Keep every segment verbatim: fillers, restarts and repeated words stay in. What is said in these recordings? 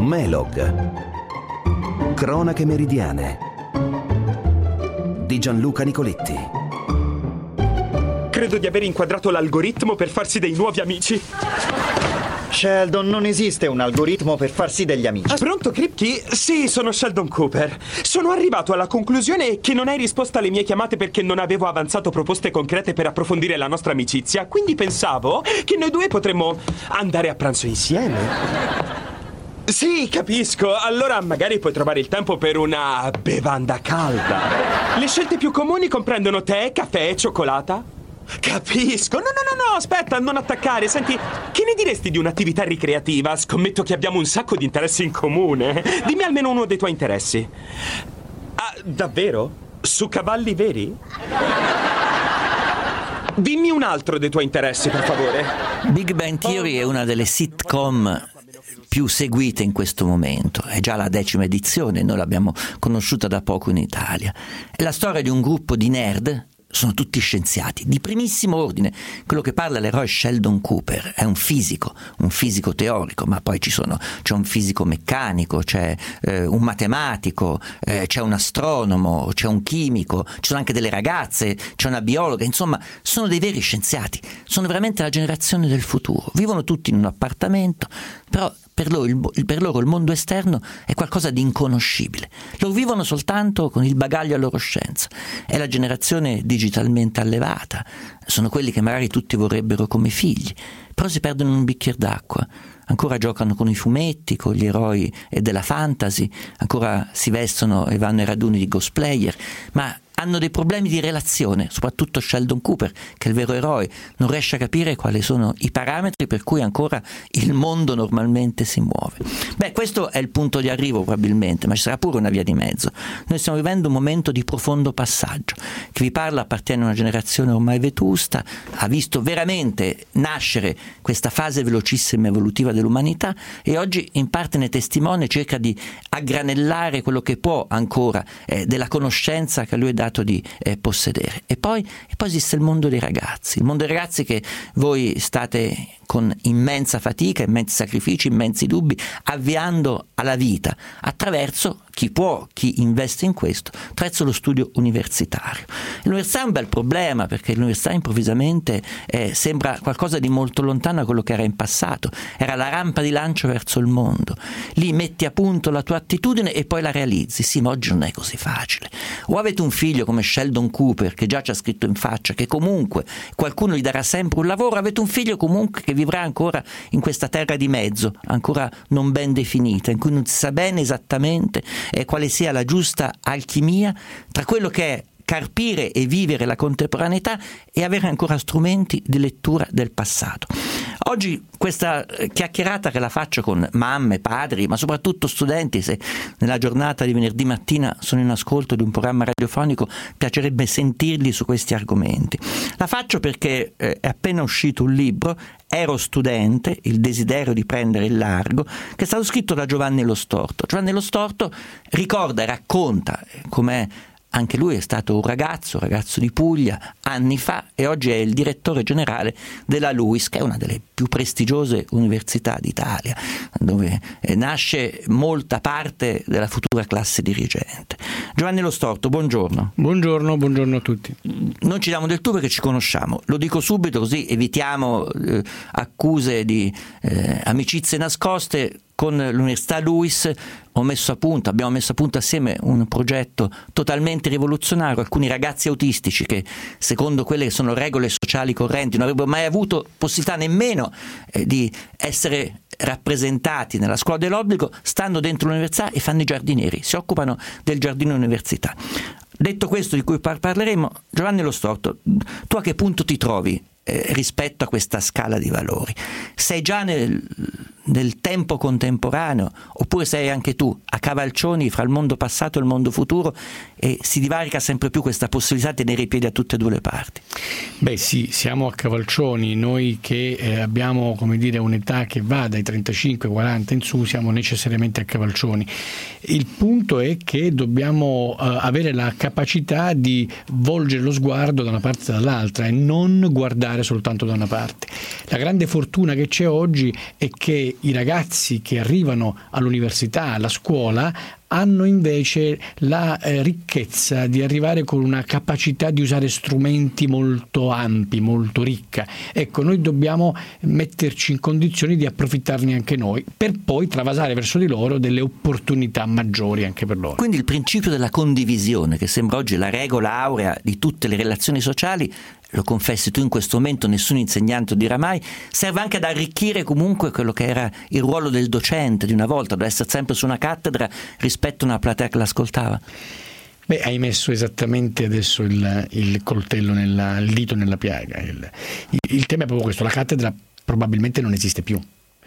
Melog. Cronache meridiane di Gianluca Nicoletti. Credo di aver inquadrato l'algoritmo per farsi dei nuovi amici. Sheldon, non esiste un algoritmo per farsi degli amici. Ah, pronto, Kripke? Sì, sono Sheldon Cooper. Sono arrivato alla conclusione che non hai risposto alle mie chiamate perché non avevo avanzato proposte concrete per approfondire la nostra amicizia. Quindi pensavo che noi due potremmo andare a pranzo insieme. Sì, capisco. Allora magari puoi trovare il tempo per una bevanda calda. Le scelte più comuni comprendono tè, caffè e cioccolata. Capisco. No, no, no, no, aspetta, non attaccare. Senti, che ne diresti di un'attività ricreativa? Scommetto che abbiamo un sacco di interessi in comune. Dimmi almeno uno dei tuoi interessi. Ah, davvero? Su cavalli veri? Dimmi un altro dei tuoi interessi, per favore. Big Bang Theory è una delle sitcom più seguite in questo momento, è già la decima edizione, noi l'abbiamo conosciuta da poco in Italia. È la storia di un gruppo di nerd, sono tutti scienziati di primissimo ordine. Quello che parla l'eroe Sheldon Cooper è un fisico, un fisico teorico, ma poi ci sono, c'è un fisico meccanico, c'è eh, un matematico, eh, c'è un astronomo, c'è un chimico, ci sono anche delle ragazze, c'è una biologa, insomma sono dei veri scienziati, sono veramente la generazione del futuro, vivono tutti in un appartamento, però per loro, il, per loro il mondo esterno è qualcosa di inconoscibile. Loro vivono soltanto con il bagaglio a loro scienza. È la generazione digitalmente allevata. Sono quelli che magari tutti vorrebbero come figli, però si perdono in un bicchiere d'acqua. Ancora giocano con i fumetti, con gli eroi e della fantasy, ancora si vestono e vanno ai raduni di cosplayer, ma hanno dei problemi di relazione, soprattutto Sheldon Cooper, che è il vero eroe, non riesce a capire quali sono i parametri per cui ancora il mondo normalmente si muove. Beh, questo è il punto di arrivo probabilmente, ma ci sarà pure una via di mezzo. Noi stiamo vivendo un momento di profondo passaggio. Chi vi parla appartiene a una generazione ormai vetusta, ha visto veramente nascere questa fase velocissima evolutiva dell'umanità e oggi in parte ne testimone, cerca di aggranellare quello che può ancora eh, della conoscenza che a lui è dato di eh, possedere. E poi, e poi esiste il mondo dei ragazzi, il mondo dei ragazzi che voi state con immensa fatica, immensi sacrifici, immensi dubbi avviando alla vita attraverso chi può, chi investe in questo, attraverso lo studio universitario. L'università è un bel problema perché l'università improvvisamente eh, sembra qualcosa di molto lontano da quello che era in passato, era la rampa di lancio verso il mondo. Lì metti a punto la tua attitudine e poi la realizzi. Sì, ma oggi non è così facile. O avete un figlio come Sheldon Cooper che già ci ha scritto in faccia che comunque qualcuno gli darà sempre un lavoro, avete un figlio comunque che vivrà ancora in questa terra di mezzo, ancora non ben definita, in cui non si sa bene esattamente eh, quale sia la giusta alchimia tra quello che è carpire e vivere la contemporaneità e avere ancora strumenti di lettura del passato. Oggi questa chiacchierata che la faccio con mamme, padri, ma soprattutto studenti, se nella giornata di venerdì mattina sono in ascolto di un programma radiofonico, piacerebbe sentirli su questi argomenti. La faccio perché eh, è appena uscito un libro, Ero studente, il desiderio di prendere il largo, che è stato scritto da Giovanni Lo Storto. Giovanni Lo Storto ricorda e racconta com'è. Anche lui è stato un ragazzo, ragazzo di Puglia, anni fa, e oggi è il direttore generale della LUISS, che è una delle più prestigiose università d'Italia, dove nasce molta parte della futura classe dirigente. Giovanni Lo Storto, buongiorno. Buongiorno, buongiorno a tutti. Non ci diamo del tu perché ci conosciamo, lo dico subito così evitiamo eh, accuse di eh, amicizie nascoste. Con l'Università LUISS ho messo a punto, abbiamo messo a punto assieme un progetto totalmente rivoluzionario. Alcuni ragazzi autistici che, secondo quelle che sono regole sociali correnti, non avrebbero mai avuto possibilità nemmeno eh, di essere rappresentati nella scuola dell'obbligo, stanno dentro l'università e fanno i giardinieri, si occupano del giardino università. Detto questo, di cui par- parleremo, Giovanni Lo Storto, tu a che punto ti trovi eh, rispetto a questa scala di valori? Sei già nel, nel tempo contemporaneo oppure sei anche tu a cavalcioni fra il mondo passato e il mondo futuro e si divarica sempre più questa possibilità di tenere i piedi a tutte e due le parti? Beh sì, siamo a cavalcioni, noi che eh, abbiamo, come dire, un'età che va dai trentacinque quaranta in su, siamo necessariamente a cavalcioni. Il punto è che dobbiamo eh, avere la capacità di volgere lo sguardo da una parte e dall'altra e non guardare soltanto da una parte. La grande fortuna che c'è oggi è che che i ragazzi che arrivano all'università, alla scuola, hanno invece la eh, ricchezza di arrivare con una capacità di usare strumenti molto ampi, molto ricca. Ecco, noi dobbiamo metterci in condizioni di approfittarne anche noi, per poi travasare verso di loro delle opportunità maggiori anche per loro. Quindi il principio della condivisione, che sembra oggi la regola aurea di tutte le relazioni sociali, lo confessi tu in questo momento, nessun insegnante lo dirà mai, serve anche ad arricchire comunque quello che era il ruolo del docente di una volta, deve essere sempre su una cattedra rispetto a una platea che l'ascoltava. Beh, hai messo esattamente adesso il, il coltello, nella, il dito nella piaga. Il, il tema è proprio questo, la cattedra probabilmente non esiste più.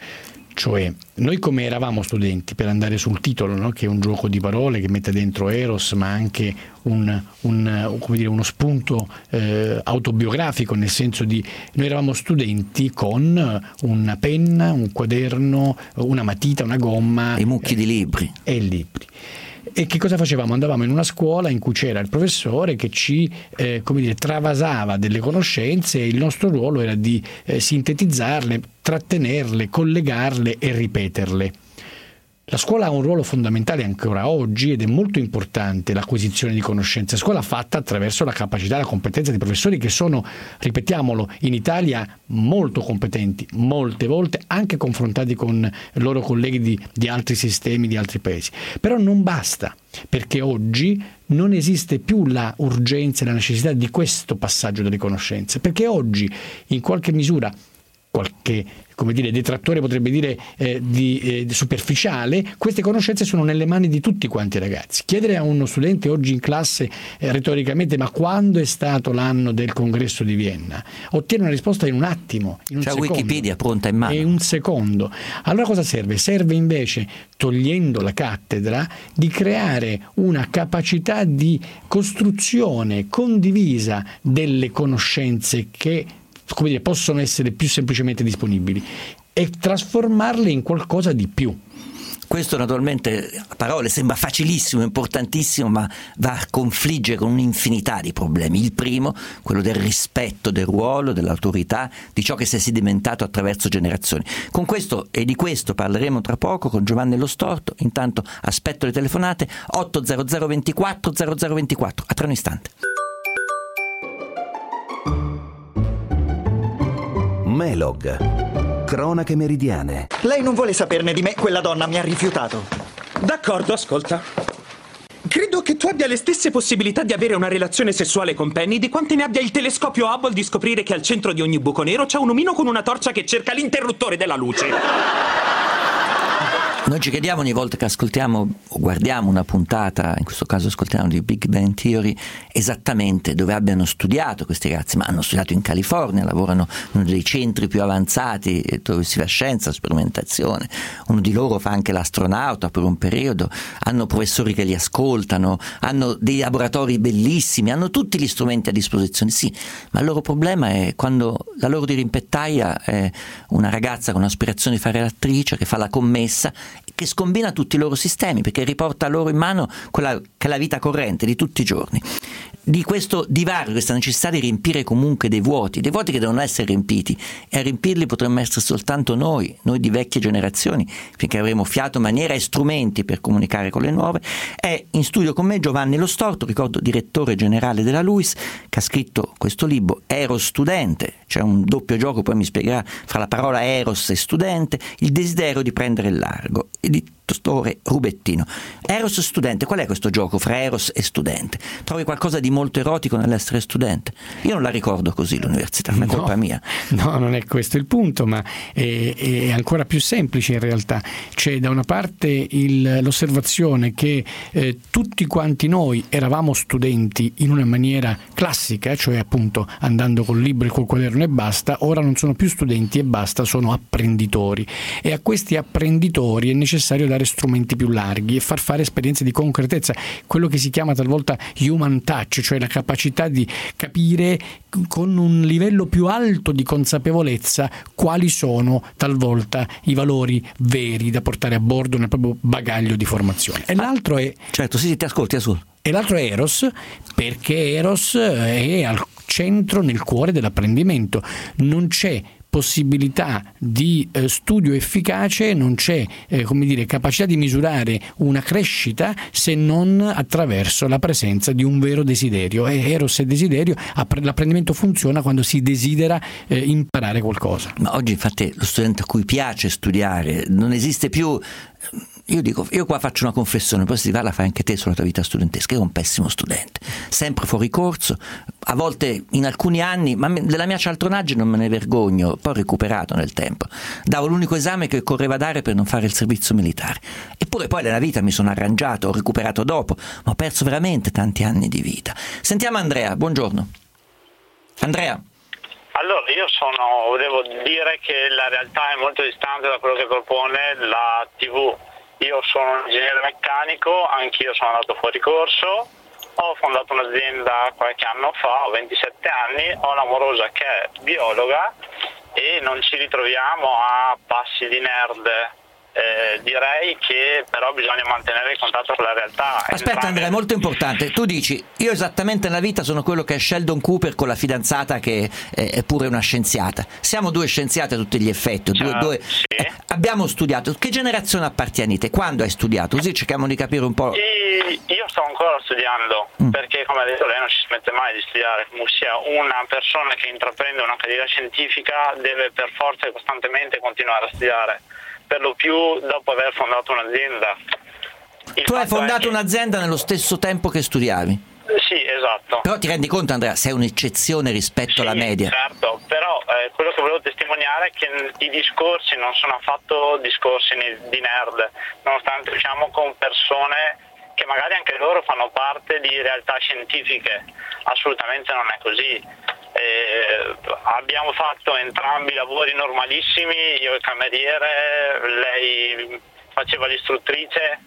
Cioè, noi come eravamo studenti, per andare sul titolo, no? Che è un gioco di parole che mette dentro Eros, ma anche un, un, come dire, uno spunto eh, autobiografico, nel senso di noi eravamo studenti con una penna, un quaderno, una matita, una gomma e mucchi eh, di libri e libri. E che cosa facevamo? Andavamo in una scuola in cui c'era il professore che ci eh, come dire, travasava delle conoscenze, e il nostro ruolo era di eh, sintetizzarle, trattenerle, collegarle e ripeterle. La scuola ha un ruolo fondamentale ancora oggi ed è molto importante l'acquisizione di conoscenze. La scuola fatta attraverso la capacità e la competenza dei professori, che sono, ripetiamolo, in Italia molto competenti, molte volte anche confrontati con i loro colleghi di, di altri sistemi, di altri paesi. Però non basta, perché oggi non esiste più la urgenza e la necessità di questo passaggio delle conoscenze, perché oggi in qualche misura qualche, come dire, detrattore potrebbe dire eh, di, eh, di superficiale, queste conoscenze sono nelle mani di tutti quanti i ragazzi. Chiedere a uno studente oggi in classe eh, retoricamente ma quando è stato l'anno del congresso di Vienna, ottiene una risposta in un attimo, in un c'è secondo, Wikipedia pronta in mano, in un secondo. Allora cosa serve? Serve invece, togliendo la cattedra, di creare una capacità di costruzione condivisa delle conoscenze che, come dire, possono essere più semplicemente disponibili, e trasformarle in qualcosa di più. Questo naturalmente a parole sembra facilissimo, importantissimo, ma va a confliggere con un'infinità di problemi. Il primo, quello del rispetto del ruolo, dell'autorità, di ciò che si è sedimentato attraverso generazioni. Con questo e di questo parleremo tra poco con Giovanni Lo Storto. Intanto aspetto le telefonate. Otto zero zero ventiquattro zero zero ventiquattro, a tra un istante. Melog, cronache meridiane. Lei non vuole saperne di me, quella donna mi ha rifiutato. D'accordo, ascolta. Credo che tu abbia le stesse possibilità di avere una relazione sessuale con Penny di quante ne abbia il telescopio Hubble di scoprire che al centro di ogni buco nero c'è un omino con una torcia che cerca l'interruttore della luce. Noi ci chiediamo ogni volta che ascoltiamo o guardiamo una puntata, in questo caso ascoltiamo di Big Bang Theory, esattamente dove abbiano studiato questi ragazzi, ma hanno studiato in California, lavorano in uno dei centri più avanzati dove si fa scienza, sperimentazione, uno di loro fa anche l'astronauta per un periodo, hanno professori che li ascoltano, hanno dei laboratori bellissimi, hanno tutti gli strumenti a disposizione, sì, ma il loro problema è quando la loro dirimpettaia è una ragazza con l'aspirazione di fare l'attrice, che fa la commessa, che scombina tutti i loro sistemi, perché riporta loro in mano quella che è la vita corrente di tutti i giorni. Di questo divario, questa necessità di riempire comunque dei vuoti, dei vuoti che devono essere riempiti, e a riempirli potremmo essere soltanto noi, noi di vecchie generazioni, finché avremo fiato, maniera e strumenti per comunicare con le nuove. È in studio con me Giovanni Lo Storto, ricordo direttore generale della LUISS, che ha scritto questo libro Eros Studente. C'è un doppio gioco, poi mi spiegherà, fra la parola Eros e studente, il desiderio di prendere il largo. Editore Rubettino. Eros Studente, qual è questo gioco fra Eros e studente? Trovi qualcosa di molto erotico nell'essere studente? Io non la ricordo così l'università, non è colpa no, mia. No, non è questo il punto, ma è, è ancora più semplice in realtà. C'è da una parte il, l'osservazione che eh, tutti quanti noi eravamo studenti in una maniera classica, cioè appunto andando col libro e col quaderno e basta. Ora non sono più studenti e basta, sono apprenditori, e a questi apprenditori è necessario dare strumenti più larghi e far fare esperienze di concretezza, quello che si chiama talvolta human touch, cioè la capacità di capire con un livello più alto di consapevolezza quali sono talvolta i valori veri da portare a bordo nel proprio bagaglio di formazione. E l'altro è certo, sì, sì, ti ascolti, ascolti. E l'altro è Eros, perché Eros è al centro, nel cuore dell'apprendimento. Non c'è possibilità di eh, studio efficace, non c'è eh, come dire, capacità di misurare una crescita se non attraverso la presenza di un vero desiderio. E eros e desiderio, l'apprendimento funziona quando si desidera eh, imparare qualcosa. Ma oggi infatti lo studente a cui piace studiare non esiste più. Io dico, io qua faccio una confessione, poi si parla, fai anche te sulla tua vita studentesca. Io ero un pessimo studente, sempre fuori corso, a volte in alcuni anni, ma della mia cialtronaggine non me ne vergogno, poi ho recuperato nel tempo. Davo l'unico esame che occorreva dare per non fare il servizio militare. Eppure poi nella vita mi sono arrangiato, ho recuperato dopo, ma ho perso veramente tanti anni di vita. Sentiamo Andrea, buongiorno. Andrea. Allora, io sono, devo dire che la realtà è molto distante da quello che propone la tivù. Io sono un ingegnere meccanico, anch'io sono andato fuori corso, ho fondato un'azienda qualche anno fa, ho ventisette anni, ho una morosa che è biologa e non ci ritroviamo a passi di nerd. Eh, direi che però bisogna mantenere il contatto con la realtà. Aspetta Entrambi... Andrea, è molto importante. Tu dici, io esattamente nella vita sono quello che è Sheldon Cooper con la fidanzata che è pure una scienziata. Siamo due scienziate a tutti gli effetti. Due, Ciao, due... Sì. Eh, abbiamo studiato. Che generazione appartienite? Quando hai studiato? Così cerchiamo di capire un po'. E io sto ancora studiando, mm. perché come ha detto lei non ci smette mai di studiare. Comunque sia, una persona che intraprende una carriera scientifica deve per forza e costantemente continuare a studiare, per lo più dopo aver fondato un'azienda. Il tu hai fondato che... un'azienda nello stesso tempo che studiavi? Sì, esatto. Però ti rendi conto, Andrea, sei un'eccezione rispetto sì, alla media. Certo, però eh, quello che volevo testimoniare è che i discorsi non sono affatto discorsi di nerd, nonostante usciamo con persone che magari anche loro fanno parte di realtà scientifiche. Assolutamente non è così. Eh, abbiamo fatto entrambi lavori normalissimi, io il cameriere, lei faceva l'istruttrice,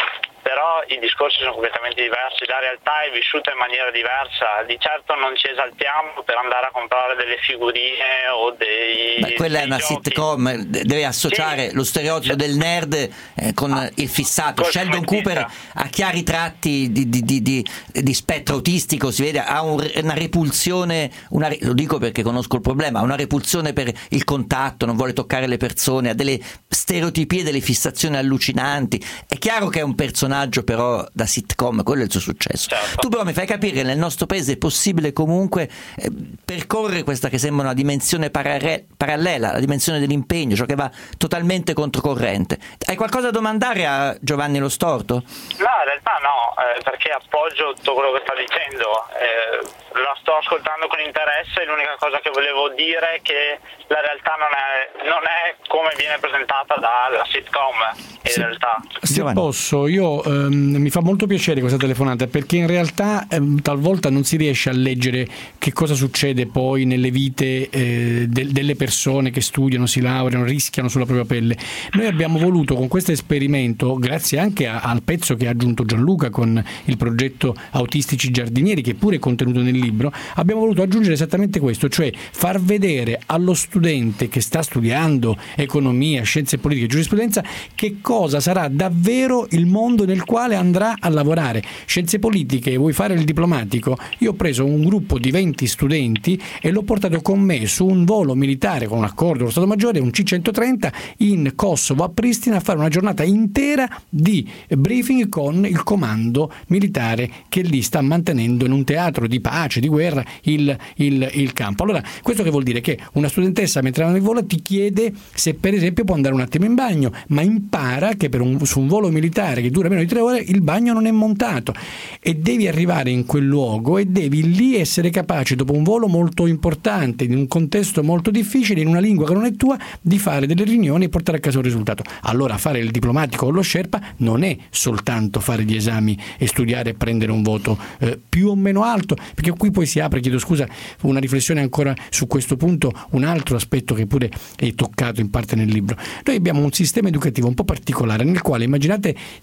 però i discorsi sono completamente diversi, la realtà è vissuta in maniera diversa. Di certo non ci esaltiamo per andare a comprare delle figurine o dei Beh, quella dei è una giochi. sitcom, deve associare sì. lo stereotipo del nerd eh, con ah, il fissato. Sheldon Cooper ha chiari tratti di, di, di, di, di spettro autistico, si vede, ha un, una repulsione, una, lo dico perché conosco il problema, ha una repulsione per il contatto, non vuole toccare le persone, ha delle stereotipie, delle fissazioni allucinanti. È chiaro che è un personaggio però da sitcom, quello è il suo successo. Certo. Tu però mi fai capire che nel nostro paese è possibile comunque eh, percorrere questa che sembra una dimensione parare- parallela, la dimensione dell'impegno, ciò che va totalmente controcorrente. Hai qualcosa da domandare a Giovanni Lo Storto? No, in realtà no, eh, perché appoggio tutto quello che sta dicendo, eh, la sto ascoltando con interesse e l'unica cosa che volevo dire è che la realtà non è, non è come viene presentata dalla sitcom, in sì, realtà. Se posso, io ehm, mi fa molto piacere questa telefonata, perché in realtà ehm, talvolta non si riesce a leggere che cosa succede poi nelle vite eh, de- delle persone che studiano, si laureano, rischiano sulla propria pelle. Noi abbiamo voluto con questo esperimento, grazie anche a, al pezzo che ha aggiunto Gianluca con il progetto Autistici Giardinieri, che pure è contenuto nel libro, abbiamo voluto aggiungere esattamente questo, cioè far vedere allo studente che sta studiando economia, scienze politiche e giurisprudenza che cosa sarà davvero il mondo nel quale andrà a lavorare. Scienze politiche, vuoi fare il diplomatico? Io ho preso un gruppo di venti studenti e l'ho portato con me su un volo militare con un accordo dello Stato Maggiore, un C centotrenta, in Kosovo, a Pristina, a fare una giornata intera di briefing con il comando militare che lì sta mantenendo in un teatro di pace, di guerra, il, il, il campo. Allora, questo che vuol dire? Che una studentessa mentre va nel volo ti chiede se per esempio può andare un attimo in bagno, ma impara che per un, su un volo militare che dura meno di tre ore il bagno non è montato, e devi arrivare in quel luogo e devi lì essere capace, dopo un volo molto importante, in un contesto molto difficile, in una lingua che non è tua, di fare delle riunioni e portare a casa un risultato. Allora fare il diplomatico o lo Sherpa non è soltanto fare gli esami e studiare e prendere un voto eh, più o meno alto, perché qui poi si apre, chiedo scusa, una riflessione ancora su questo punto, un altro aspetto che pure è toccato in parte nel libro. Noi abbiamo un sistema educativo un po' particolare nel quale, immaginate se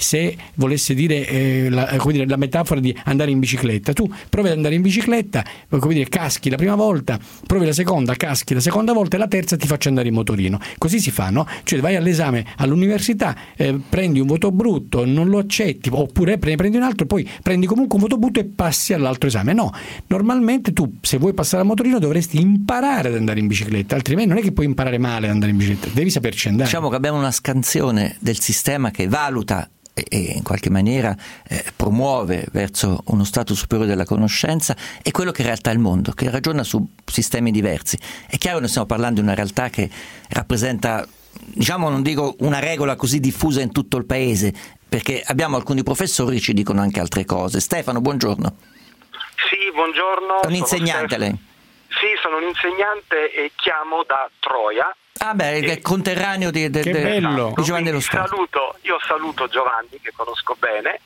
volesse dire, eh, la, come dire la metafora di andare in bicicletta. Tu provi ad andare in bicicletta, come dire, caschi la prima volta, provi la seconda, caschi la seconda volta e la terza ti faccio andare in motorino. Così si fa, no? Cioè vai all'esame all'università, eh, prendi un voto brutto, non lo accetti, oppure prendi un altro, poi prendi comunque un voto brutto e passi all'altro esame. No, normalmente tu, se vuoi passare al motorino, dovresti imparare ad andare in bicicletta, altrimenti non è che puoi imparare male ad andare in bicicletta, devi saperci andare. Diciamo che abbiamo una scansione del sistema che valuta e in qualche maniera eh, promuove verso uno stato superiore della conoscenza e quello che in realtà è il mondo, che ragiona su sistemi diversi. È chiaro che noi stiamo parlando di una realtà che rappresenta, diciamo, non dico una regola così diffusa in tutto il paese, perché abbiamo alcuni professori che ci dicono anche altre cose. Stefano, buongiorno. Sì, buongiorno. È un insegnante lei? Sì, sono un insegnante e chiamo da Troia. Ah beh, e... è conterraneo di, de, che de, bello. di Giovanni Lo Storto. Saluto, io saluto Giovanni, che conosco bene.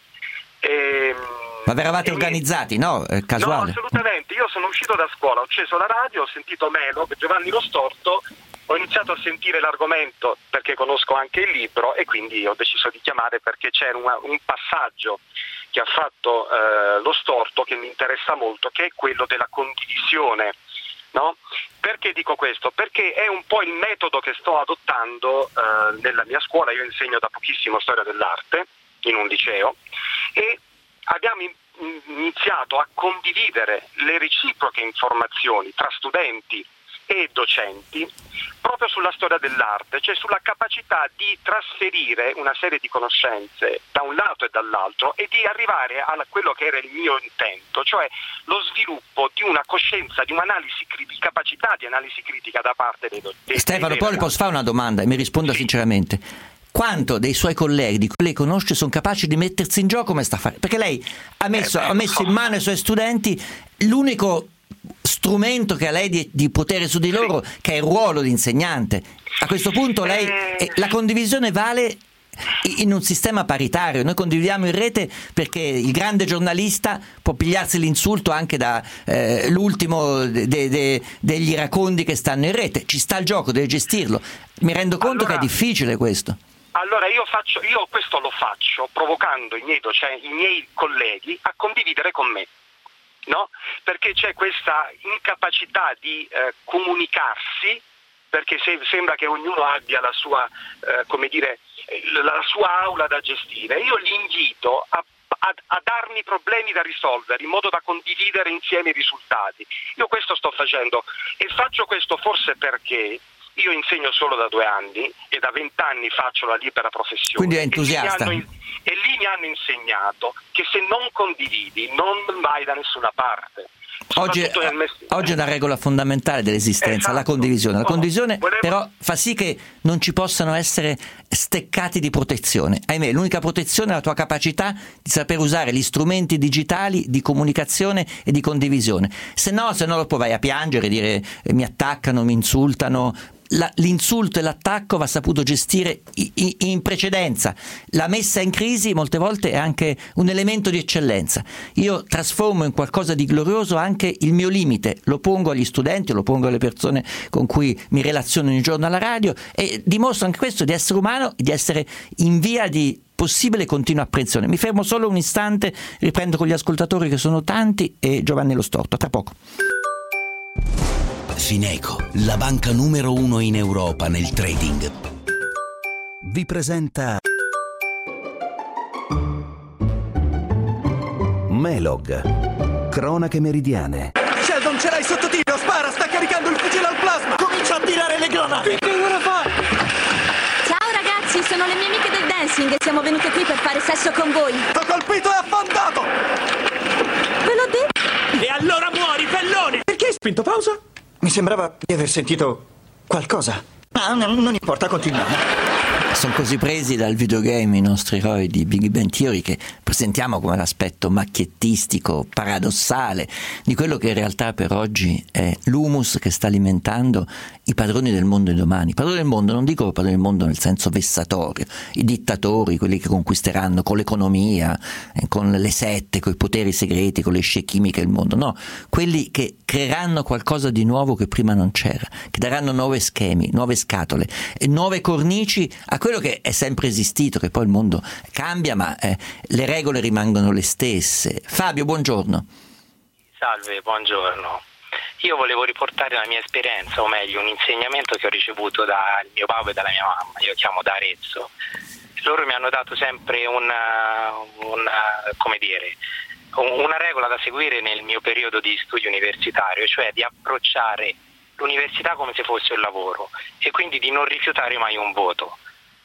E, Ma vi eravate e organizzati, mi... no? È casuale. No, assolutamente. Io sono uscito da scuola, ho acceso la radio, ho sentito Melo, Giovanni Lo Storto, ho iniziato a sentire l'argomento perché conosco anche il libro e quindi ho deciso di chiamare perché c'è una, un passaggio che ha fatto eh, Lo Storto che mi interessa molto, che è quello della condivisione. No? Perché dico questo? Perché è un po' il metodo che sto adottando eh, nella mia scuola. Io insegno da pochissimo storia dell'arte in un liceo e abbiamo in, iniziato a condividere le reciproche informazioni tra studenti e docenti proprio sulla storia dell'arte, cioè sulla capacità di trasferire una serie di conoscenze da un lato e dall'altro e di arrivare a quello che era il mio intento, cioè lo sviluppo di una coscienza, di un'analisi, di capacità di analisi critica da parte dei docenti. Stefano, poi le posso fare una domanda e mi risponda sì. sinceramente. Quanto dei suoi colleghi, di quelli che conosce, sono capaci di mettersi in gioco come sta a fare? Perché lei ha messo, eh beh, ha messo in mano ai suoi studenti l'unico strumento che ha lei di, di potere su di loro, sì. che è il ruolo di insegnante. A questo punto lei eh, la condivisione vale in un sistema paritario. Noi condividiamo in rete perché il grande giornalista può pigliarsi l'insulto anche da eh, l'ultimo de, de, degli iracondi che stanno in rete. Ci sta il gioco, deve gestirlo. Mi rendo conto allora, che è difficile questo. Allora io faccio, io questo lo faccio provocando i miei docenti, i miei colleghi a condividere con me. No? Perché c'è questa incapacità di eh, comunicarsi, perché se, sembra che ognuno abbia la sua, eh, come dire, la sua aula da gestire. Io li invito a, a, a darmi problemi da risolvere in modo da condividere insieme i risultati. Io questo sto facendo e faccio questo forse perché io insegno solo da due anni e da vent'anni faccio la libera professione. Quindi è entusiasta. E lì, hanno, e lì mi hanno insegnato che se non condividi non vai da nessuna parte. Oggi, oggi è una regola fondamentale dell'esistenza, esatto. la condivisione. La condivisione Volevo... però fa sì che non ci possano essere steccati di protezione. Ahimè, l'unica protezione è la tua capacità di saper usare gli strumenti digitali di comunicazione e di condivisione. Se no, se no dopo vai a piangere, dire eh, mi attaccano, mi insultano. La, l'insulto e l'attacco va saputo gestire in, in precedenza. La messa in crisi molte volte è anche un elemento di eccellenza. Io trasformo in qualcosa di glorioso anche il mio limite, lo pongo agli studenti, lo pongo alle persone con cui mi relaziono ogni giorno alla radio e dimostro anche questo di essere umano e di essere in via di possibile continua apprensione. Mi fermo solo un istante, riprendo con gli ascoltatori che sono tanti e Giovanni Lo Storto. Tra poco. Fineco, la banca numero uno in Europa nel trading, vi presenta Melog, cronache meridiane. Sheldon, ce l'hai sotto tiro, spara, sta caricando il fucile al plasma. Comincia a tirare le granate. Che ora fa? Ciao ragazzi, sono le mie amiche del dancing e siamo venute qui per fare sesso con voi. T'ho colpito e affondato. Ve l'ho detto. E allora muori, pellone. Perché hai spinto pausa? Mi sembrava di aver sentito qualcosa. Ah, no, non importa, continuiamo. Sono così presi dal videogame i nostri eroi di Big Bang Theory che presentiamo come l'aspetto macchiettistico, paradossale di quello che in realtà per oggi è l'humus che sta alimentando i padroni del mondo di domani. I padroni del mondo, non dico padroni del mondo nel senso vessatorio, i dittatori, quelli che conquisteranno con l'economia, con le sette, con i poteri segreti, con le scie chimiche il mondo, no, quelli che creeranno qualcosa di nuovo che prima non c'era, che daranno nuovi schemi, nuove scatole e nuove cornici a quello che è sempre esistito, che poi il mondo cambia, ma eh, le regole rimangono le stesse. Fabio, buongiorno. Salve, buongiorno. Io volevo riportare la mia esperienza, o meglio un insegnamento che ho ricevuto dal mio papà e dalla mia mamma. Io chiamo da Arezzo. Loro mi hanno dato sempre una, una, come dire, una regola da seguire nel mio periodo di studio universitario, cioè di approcciare l'università come se fosse un lavoro e quindi di non rifiutare mai un voto.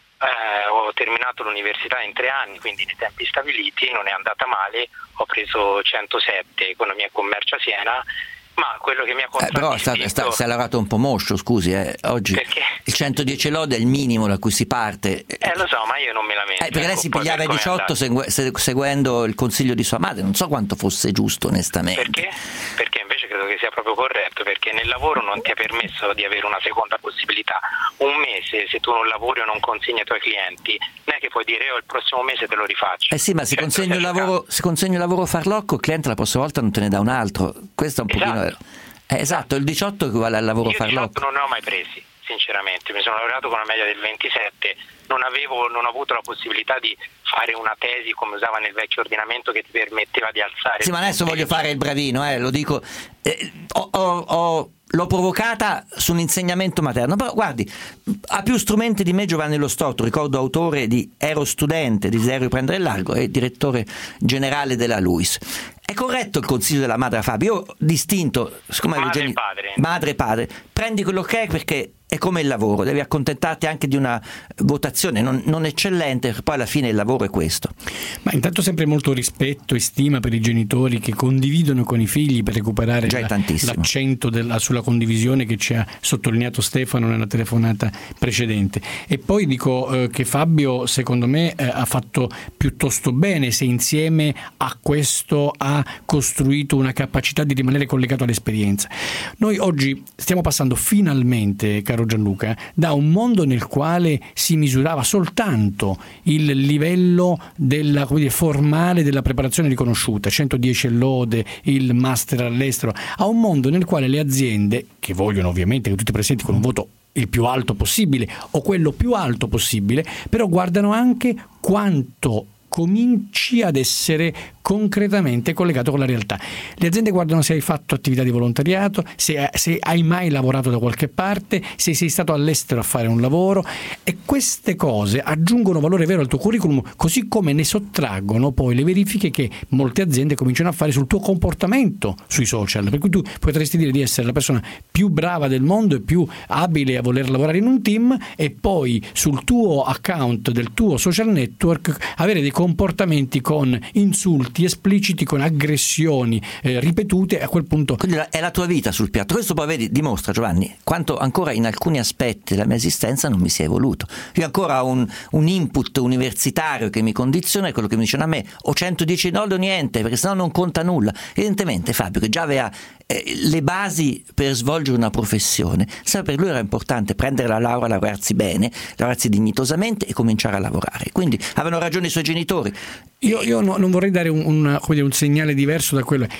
Eh, ho terminato l'università in tre anni, quindi nei tempi stabiliti, non è andata male, ho preso centosette economia e commercio a Siena, ma quello che mi ha eh, però sta, sta, si è lavorato un po' moscio, scusi, eh. Oggi perché? Il centodieci lode è il minimo da cui si parte. Eh lo so, ma io non me la metto. Eh, perché lei si pigliava i diciotto segue, seguendo il consiglio di sua madre, non so quanto fosse giusto onestamente. Perché? Perché invece credo che sia proprio corretto, perché nel lavoro non ti è permesso di avere una seconda possibilità. Un mese, se tu non lavori o non consegni ai tuoi clienti, non è che puoi dire oh, il prossimo mese te lo rifaccio. Eh sì, ma se certo, consegno il lavoro, se consegno il lavoro farlocco, il cliente la prossima volta non te ne dà un altro. Questo è un esatto. pochino eh, esatto, il diciotto equivale al lavoro io farlocco. diciotto non ne ho mai presi, sinceramente. Mi sono laureato con una media del ventisette, non avevo non ho avuto la possibilità di fare una tesi come usava nel vecchio ordinamento che ti permetteva di alzare. Sì, ma adesso voglio fare il bravino, eh, lo dico. Eh, ho, ho, ho, l'ho provocata su un insegnamento materno, però guardi, ha più strumenti di me Giovanni Lo Storto, ricordo autore di Ero studente, desiderio prendere il largo e direttore generale della LUIS. È corretto il consiglio della madre a Fabio? Io distinto, siccome madre geni- e padre. Madre e padre, prendi quello che è perché è come il lavoro, devi accontentarti anche di una votazione non, non eccellente, poi alla fine il lavoro è questo. Ma intanto sempre molto rispetto e stima per i genitori che condividono con i figli per recuperare la, l'accento della, sulla condivisione che ci ha sottolineato Stefano nella telefonata precedente. E poi dico eh, che Fabio secondo me eh, ha fatto piuttosto bene se insieme a questo ha costruito una capacità di rimanere collegato all'esperienza. Noi oggi stiamo passando finalmente, caro Gianluca, da un mondo nel quale si misurava soltanto il livello della, come dire, formale della preparazione riconosciuta, centodieci lode, il master all'estero, a un mondo nel quale le aziende, che vogliono ovviamente che tutti presenti con un voto il più alto possibile o quello più alto possibile, però guardano anche quanto cominci ad essere concretamente collegato con la realtà. Le aziende guardano se hai fatto attività di volontariato, se, se hai mai lavorato da qualche parte, se sei stato all'estero a fare un lavoro, e queste cose aggiungono valore vero al tuo curriculum, così come ne sottraggono poi le verifiche che molte aziende cominciano a fare sul tuo comportamento sui social, per cui tu potresti dire di essere la persona più brava del mondo e più abile a voler lavorare in un team, e poi sul tuo account del tuo social network avere dei comportamenti con insulti espliciti, con aggressioni eh, ripetute. A quel punto quindi è la tua vita sul piatto. Questo poi vedi, dimostra, Giovanni, quanto ancora in alcuni aspetti della mia esistenza non mi sia evoluto. Io ancora ho un, un input universitario che mi condiziona, è quello che mi dicono a me: o centodieci nodi o niente, perché sennò non conta nulla. Evidentemente Fabio, che già aveva eh, le basi per svolgere una professione, sa, per lui era importante prendere la laurea, lavorarsi bene, lavorarsi dignitosamente e cominciare a lavorare. Quindi avevano ragione i suoi genitori. Io, io no, non vorrei dare un, un, come dire, un segnale diverso da quello.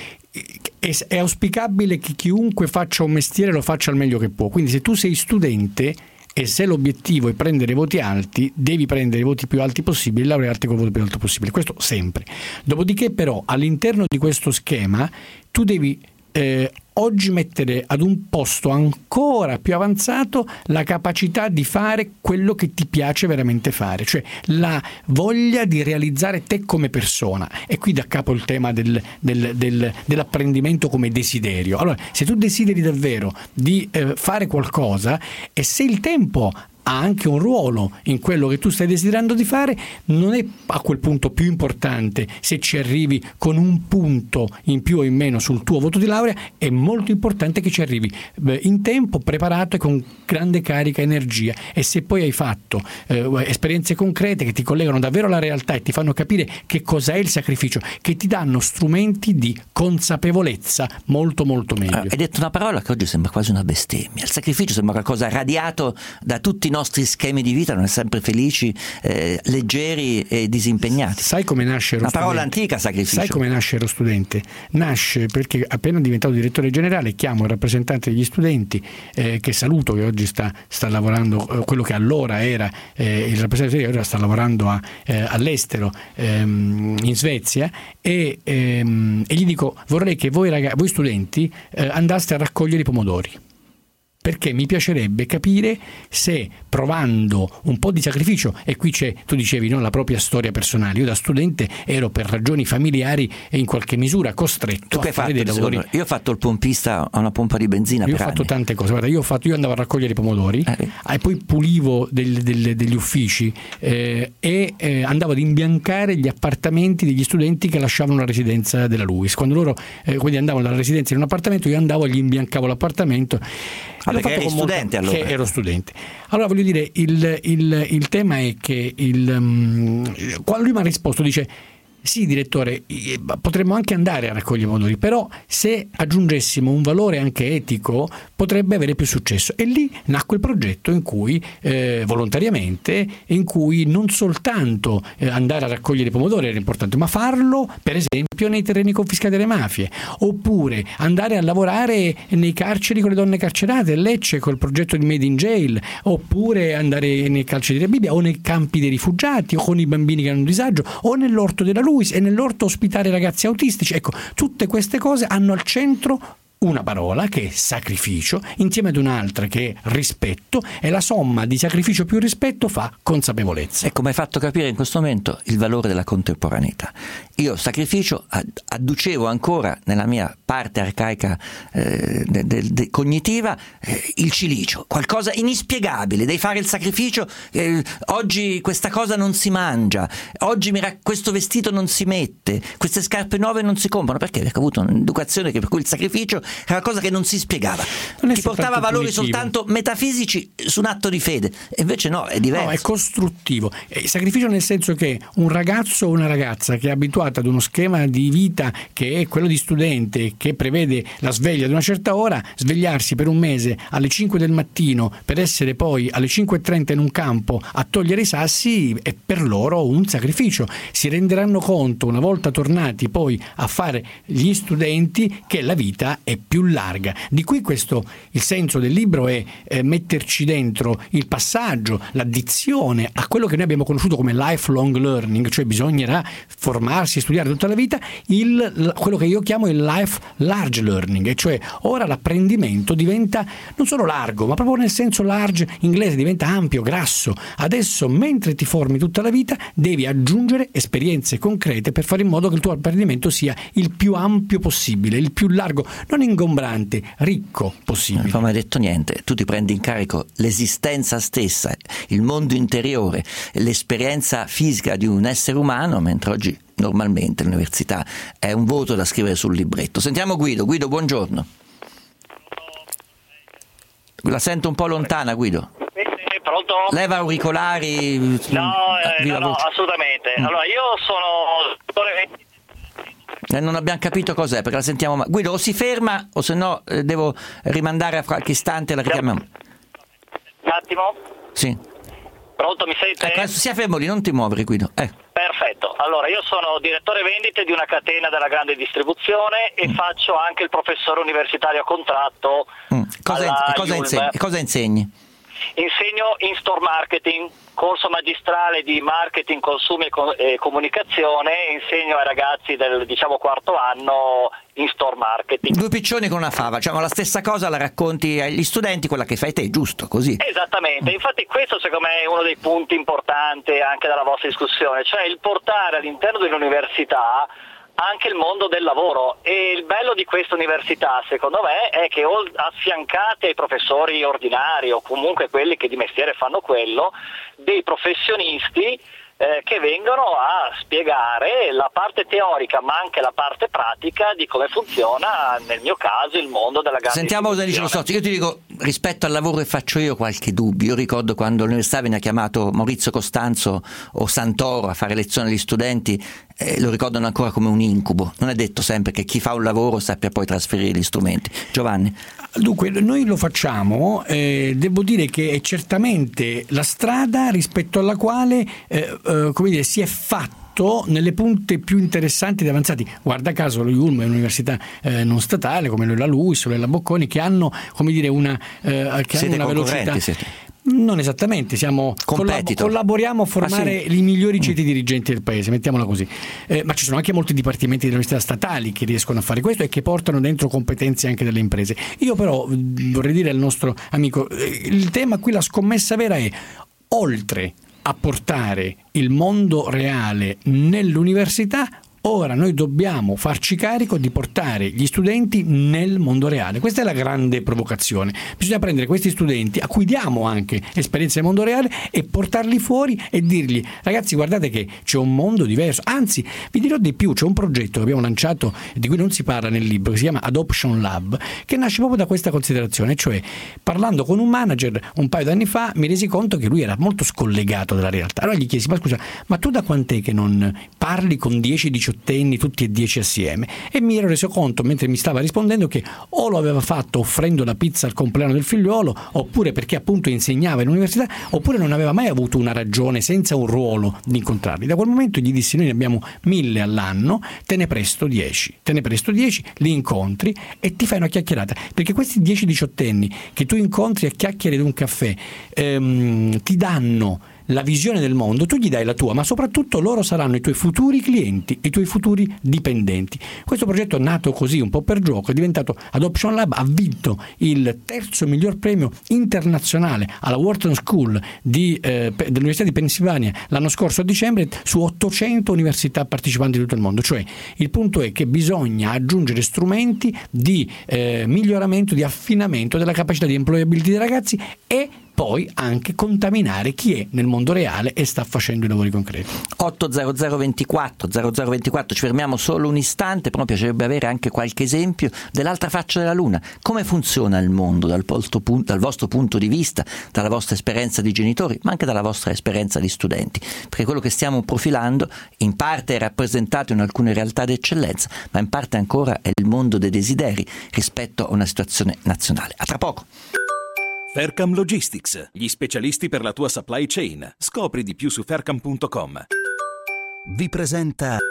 È, è auspicabile che chiunque faccia un mestiere lo faccia al meglio che può. Quindi se tu sei studente e se l'obiettivo è prendere voti alti, devi prendere i voti più alti possibili e laurearti con il voto più alto possibile. Questo sempre. Dopodiché però all'interno di questo schema tu devi eh, oggi mettere ad un posto ancora più avanzato la capacità di fare quello che ti piace veramente fare, cioè la voglia di realizzare te come persona. E qui da capo il tema del, del, del, dell'apprendimento come desiderio. Allora, se tu desideri davvero di eh, fare qualcosa, e se il tempo ha anche un ruolo in quello che tu stai desiderando di fare, non è a quel punto più importante se ci arrivi con un punto in più o in meno sul tuo voto di laurea, è molto importante che ci arrivi in tempo, preparato e con grande carica e energia. E se poi hai fatto eh, esperienze concrete che ti collegano davvero alla realtà e ti fanno capire che cos'è il sacrificio, che ti danno strumenti di consapevolezza molto molto meglio. Hai detto una parola che oggi sembra quasi una bestemmia. Il sacrificio sembra qualcosa radiato da tutti noi nostri schemi di vita, non essere sempre felici, eh, leggeri e disimpegnati. Sai come nasce Ero Una Studente? parola antica, sacrificio. Sai come nasce Ero Studente? Nasce perché appena diventato direttore generale chiamo il rappresentante degli studenti, eh, che saluto, che oggi sta, sta lavorando, eh, quello che allora era eh, il rappresentante, che ora sta lavorando a, eh, all'estero, ehm, in Svezia, e, ehm, e gli dico: vorrei che voi, ragazzi, voi studenti eh, andaste a raccogliere i pomodori, perché mi piacerebbe capire se, provando un po' di sacrificio, e qui c'è, tu dicevi, no, la propria storia personale. Io da studente ero per ragioni familiari e in qualche misura costretto tu a fare dei lavori. Io ho fatto il pompista a una pompa di benzina io per ho fatto anni. tante cose. Guarda, io, ho fatto, io andavo a raccogliere i pomodori eh. e poi pulivo del, del, degli uffici eh, e eh, andavo ad imbiancare gli appartamenti degli studenti che lasciavano la residenza della LUISS. Quando loro eh, quindi andavano dalla residenza in un appartamento, io andavo e gli imbiancavo l'appartamento. Ah, perché eri studente molto, allora? Che ero studente. Allora voglio dire, il, il, il tema è che il, um, quando lui mi ha risposto, dice: sì direttore, potremmo anche andare a raccogliere i pomodori, però se aggiungessimo un valore anche etico potrebbe avere più successo. E lì nacque il progetto in cui eh, volontariamente, in cui non soltanto eh, andare a raccogliere i pomodori era importante, ma farlo per esempio nei terreni confiscati alle mafie, oppure andare a lavorare nei carceri con le donne carcerate a Lecce col progetto di Made in Jail, oppure andare nei carceri della Bibbia o nei campi dei rifugiati o con i bambini che hanno un disagio o nell'orto della LUISS e nell'orto ospitare ragazzi autistici. Ecco, tutte queste cose hanno al centro una parola che è sacrificio, insieme ad un'altra che è rispetto, e la somma di sacrificio più rispetto fa consapevolezza. E come hai fatto capire in questo momento il valore della contemporaneità. Io sacrificio adducevo ancora nella mia parte arcaica eh, de, de, de, cognitiva eh, il cilicio, qualcosa inspiegabile, devi fare il sacrificio, eh, oggi questa cosa non si mangia, oggi mi rac- questo vestito non si mette, queste scarpe nuove non si comprano, perché? Perché ho avuto un'educazione che, per cui il sacrificio era una cosa che non si spiegava, non ti portava valori punitivo. Soltanto metafisici su un atto di fede, e invece no, è diverso. No, è costruttivo. È sacrificio nel senso che un ragazzo o una ragazza che è abituata ad uno schema di vita che è quello di studente, che prevede la sveglia ad una certa ora, svegliarsi per un mese alle cinque del mattino per essere poi alle cinque e trenta in un campo a togliere i sassi, è per loro un sacrificio. Si renderanno conto, una volta tornati poi a fare gli studenti, che la vita è più larga. Di qui questo, il senso del libro è eh, metterci dentro il passaggio, l'addizione a quello che noi abbiamo conosciuto come lifelong learning, cioè bisognerà formarsi, studiare tutta la vita, il, quello che io chiamo il life large learning, e cioè ora l'apprendimento diventa non solo largo, ma proprio nel senso large inglese, diventa ampio, grasso. Adesso, mentre ti formi tutta la vita, devi aggiungere esperienze concrete per fare in modo che il tuo apprendimento sia il più ampio possibile, il più largo, non ingombrante, ricco possibile. Non mi hai detto niente, tu ti prendi in carico l'esistenza stessa, il mondo interiore, l'esperienza fisica di un essere umano, mentre oggi normalmente l'università è un voto da scrivere sul libretto. Sentiamo Guido. Guido, buongiorno. La sento un po' lontana, Guido. Pronto? Leva auricolari. No, eh, no, no, assolutamente. Mm. Allora, io sono... Eh, non abbiamo capito cos'è, perché la sentiamo ma... Guido, o si ferma o se no eh, devo rimandare a qualche istante e la richiamiamo. Un attimo? Sì. Pronto, mi sente? Ecco, adesso sia fermo lì, non ti muovere, Guido. Eh. Perfetto. Allora, io sono direttore vendite di una catena della grande distribuzione e mm. faccio anche il professore universitario a contratto. Mm. Cosa, in, cosa, insegni, cosa insegni? Insegno in store marketing, corso magistrale di marketing, consumi e, co- e comunicazione, e insegno ai ragazzi del diciamo quarto anno in store marketing. Due piccioni con una fava, diciamo la stessa cosa la racconti agli studenti, quella che fai te, giusto? Così. Esattamente, infatti questo secondo me è uno dei punti importanti anche della vostra discussione, cioè il portare all'interno dell'università anche il mondo del lavoro. E il bello di questa università secondo me è che affiancate ai professori ordinari o comunque quelli che di mestiere fanno quello, dei professionisti eh, che vengono a spiegare la parte teorica ma anche la parte pratica di come funziona, nel mio caso, il mondo della grande Sentiamo cosa dice lo Sozzi. Io ti dico, rispetto al lavoro che faccio io, qualche dubbio. Io ricordo quando all'università veniva chiamato Maurizio Costanzo o Santoro a fare lezioni agli studenti, eh, lo ricordano ancora come un incubo. Non è detto sempre che chi fa un lavoro sappia poi trasferire gli strumenti. Giovanni? Dunque, noi lo facciamo, eh, devo dire che è certamente la strada rispetto alla quale eh, eh, come dire, si è fatto nelle punte più interessanti ed avanzati. Guarda caso lo I U L M è un'università eh, non statale come la LUISS o la Bocconi, che hanno, come dire, una, eh, che hanno una velocità. Siete. Non esattamente, siamo collab- collaboriamo a formare ah, sì. i migliori ceti dirigenti del paese, mettiamola così. Eh, ma ci sono anche molti dipartimenti delle università statali che riescono a fare questo e che portano dentro competenze anche delle imprese. Io però vorrei dire al nostro amico, eh, il tema qui, la scommessa vera è, oltre a portare il mondo reale nell'università, ora noi dobbiamo farci carico di portare gli studenti nel mondo reale. Questa è la grande provocazione. Bisogna prendere questi studenti, a cui diamo anche esperienza nel mondo reale, e portarli fuori e dirgli: ragazzi, guardate che c'è un mondo diverso. Anzi, vi dirò di più, c'è un progetto che abbiamo lanciato, di cui non si parla nel libro, che si chiama Adoption Lab, che nasce proprio da questa considerazione. Cioè, parlando con un manager un paio d'anni fa, mi resi conto che lui era molto scollegato dalla realtà. Allora gli chiesi: ma scusa, ma tu da quant'è che non parli con dieci diciottenni tutti e dieci assieme? E mi ero reso conto, mentre mi stava rispondendo, che o lo aveva fatto offrendo la pizza al compleanno del figliuolo, oppure perché appunto insegnava in università, oppure non aveva mai avuto una ragione senza un ruolo di incontrarli. Da quel momento gli dissi: noi ne abbiamo mille all'anno, te ne presto dieci, te ne presto dieci, li incontri e ti fai una chiacchierata, perché questi dieci diciottenni che tu incontri a chiacchiere di un caffè ehm, ti danno la visione del mondo, tu gli dai la tua, ma soprattutto loro saranno i tuoi futuri clienti, i tuoi futuri dipendenti. Questo progetto è nato così, un po' per gioco, è diventato Adoption Lab, ha vinto il terzo miglior premio internazionale alla Wharton School di, eh, dell'Università di Pennsylvania l'anno scorso a dicembre, su ottocento università partecipanti di tutto il mondo. Cioè, il punto è che bisogna aggiungere strumenti di eh, miglioramento, di affinamento della capacità di employability dei ragazzi, e poi anche contaminare chi è nel mondo reale e sta facendo i lavori concreti. otto zero zero ventiquattro zero zero ventiquattro, ci fermiamo solo un istante, però mi piacerebbe avere anche qualche esempio dell'altra faccia della luna. Come funziona il mondo dal, dal vostro punto di vista, dalla vostra esperienza di genitori, ma anche dalla vostra esperienza di studenti? Perché quello che stiamo profilando in parte è rappresentato in alcune realtà d'eccellenza, ma in parte ancora è il mondo dei desideri rispetto a una situazione nazionale. A tra poco. Faircam Logistics, gli specialisti per la tua supply chain. Scopri di più su faircam punto com. Vi presenta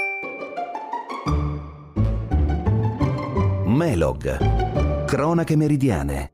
Melog, cronache meridiane.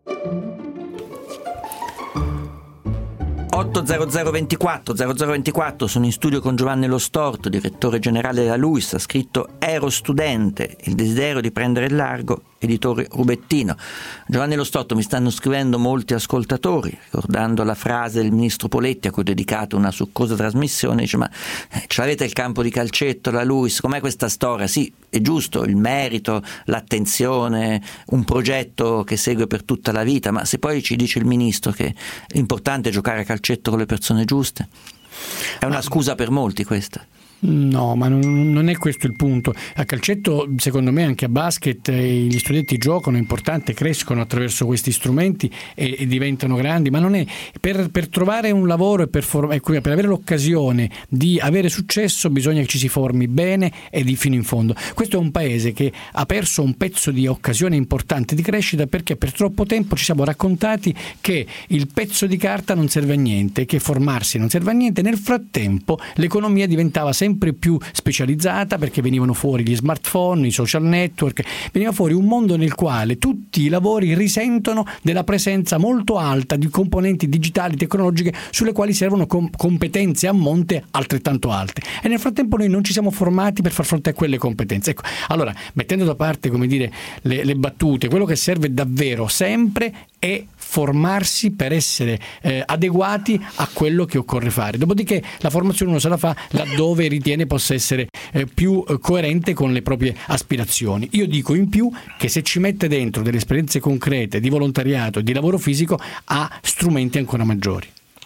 otto zero zero ventiquattro zero zero ventiquattro, sono in studio con Giovanni Lo Storto, direttore generale della LUISS, ha scritto Ero studente, il desiderio di prendere il largo, editore Rubettino. Giovanni Lo Storto, mi stanno scrivendo molti ascoltatori, ricordando la frase del ministro Poletti a cui ho dedicato una succosa trasmissione, dice: ma eh, ce l'avete il campo di calcetto, la LUISS, com'è questa storia? Sì, è giusto, il merito, l'attenzione, un progetto che segue per tutta la vita, ma se poi ci dice il ministro che l'importante è giocare a calcetto con le persone giuste, è una scusa per molti questa. No, ma non, non è questo il punto. A calcetto, secondo me, anche a basket eh, gli studenti giocano, è importante, crescono attraverso questi strumenti e, e diventano grandi, ma non è per, per trovare un lavoro e per, form- per avere l'occasione di avere successo bisogna che ci si formi bene e di fino in fondo. Questo è un paese che ha perso un pezzo di occasione importante di crescita, perché per troppo tempo ci siamo raccontati che il pezzo di carta non serve a niente, che formarsi non serve a niente. Nel frattempo l'economia diventava sempre sempre più specializzata, perché venivano fuori gli smartphone, i social network, veniva fuori un mondo nel quale tutti i lavori risentono della presenza molto alta di componenti digitali, tecnologiche, sulle quali servono com- competenze a monte altrettanto alte, e nel frattempo noi non ci siamo formati per far fronte a quelle competenze. Ecco, allora, mettendo da parte, come dire, le, le battute, quello che serve davvero sempre è formarsi per essere eh, adeguati a quello che occorre fare. Dopodiché la formazione uno se la fa laddove ritiene possa essere eh, più eh, coerente con le proprie aspirazioni. Io dico in più che se ci mette dentro delle esperienze concrete di volontariato e di lavoro fisico ha strumenti ancora maggiori.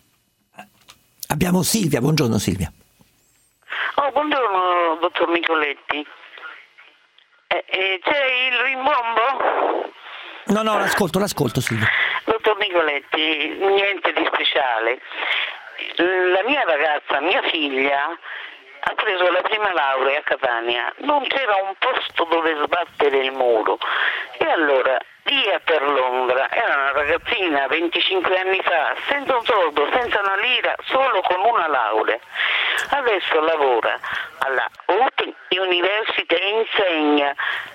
Abbiamo Silvia, buongiorno Silvia. Oh, buongiorno dottor Nicoletti. Eh, eh, c'è il rimbombo? No, no, l'ascolto, l'ascolto Silvia. Dottor Nicoletti, niente di speciale. La mia ragazza, mia figlia, ha preso la prima laurea a Catania, non c'era un posto dove sbattere il muro e allora via per Londra, era una ragazzina venticinque anni fa, senza un soldo, senza una lira, solo con una laurea. Adesso lavora alla Open University e insegna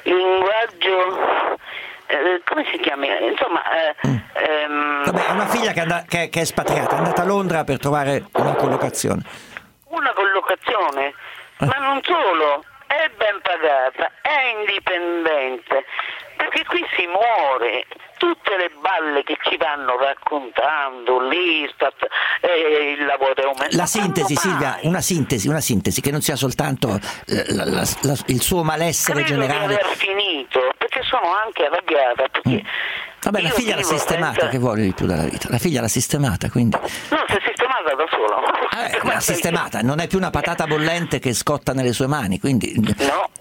linguaggio, eh, come si chiama? Insomma, eh, mm. ehm, Vabbè, è una figlia che, and- che, che è espatriata, è andata a Londra per trovare una collocazione. Una collocazione, eh. ma non solo, è ben pagata, è indipendente, perché qui si muore. Tutte le balle che ci vanno raccontando, l'Istat, eh, il lavoro è aumentato. La sintesi, Silvia, una sintesi, una sintesi che non sia soltanto la, la, la, il suo malessere Credo generale. Di aver finito, perché sono anche arrabbiata. Perché mm. Vabbè, la figlia l'ha sistemata, senza... che vuole di più dalla vita? La figlia l'ha sistemata, quindi. No, si è sistemata da sola. Eh, l'ha sistemata, non è più una patata bollente che scotta nelle sue mani, quindi. No.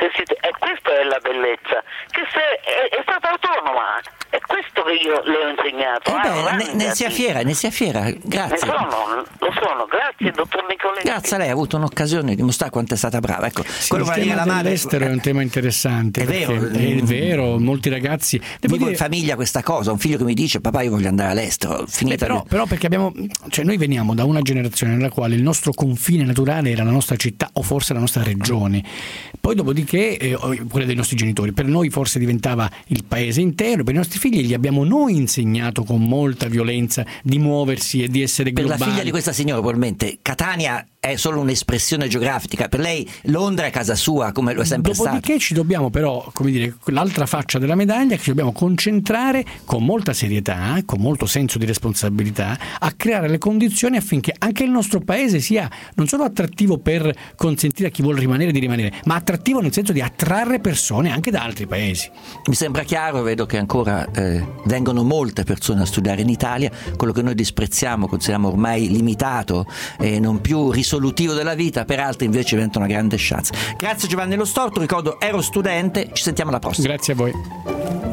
E questa è la bellezza, che se è, è stata autonoma, è questo che io le ho insegnato. Eh beh, ah, ne, ne sia fiera, ne sia fiera, grazie. Ne sono, lo sono, grazie dottor Nicoletti. Grazie a lei, ha avuto un'occasione di dimostrare quanto è stata brava. Ecco, sì, quello il tema la madre... dell'estero è un tema interessante. È vero, è vero, molti ragazzi. Vivo dire... in famiglia questa cosa, un figlio che mi dice papà io voglio andare all'estero. Finita Beh, però, il... però perché abbiamo, cioè noi veniamo da una generazione nella quale il nostro confine naturale era la nostra città o forse la nostra regione. Poi dopodiché, eh, quella dei nostri genitori, per noi forse diventava il paese intero, per i nostri figli gli abbiamo noi insegnato con molta violenza di muoversi e di essere globali. Per la figlia di questa signora probabilmente Catania è solo un'espressione geografica, per lei Londra è casa sua, come lo è sempre stato. Dopodiché ci dobbiamo però, come dire, l'altra faccia della medaglia, che ci dobbiamo concentrare con molta serietà, con molto senso di responsabilità, a creare le condizioni affinché anche il nostro paese sia non solo attrattivo per consentire a chi vuole rimanere di rimanere, ma attrattivo nel senso di attrarre persone anche da altri paesi. Mi sembra chiaro, vedo che ancora eh, vengono molte persone a studiare in Italia, quello che noi disprezziamo, consideriamo ormai limitato e non più risolutivo della vita, per altri invece diventa una grande chance. Grazie Giovanni Lo Storto, ricordo ero studente, ci sentiamo alla prossima. Grazie a voi.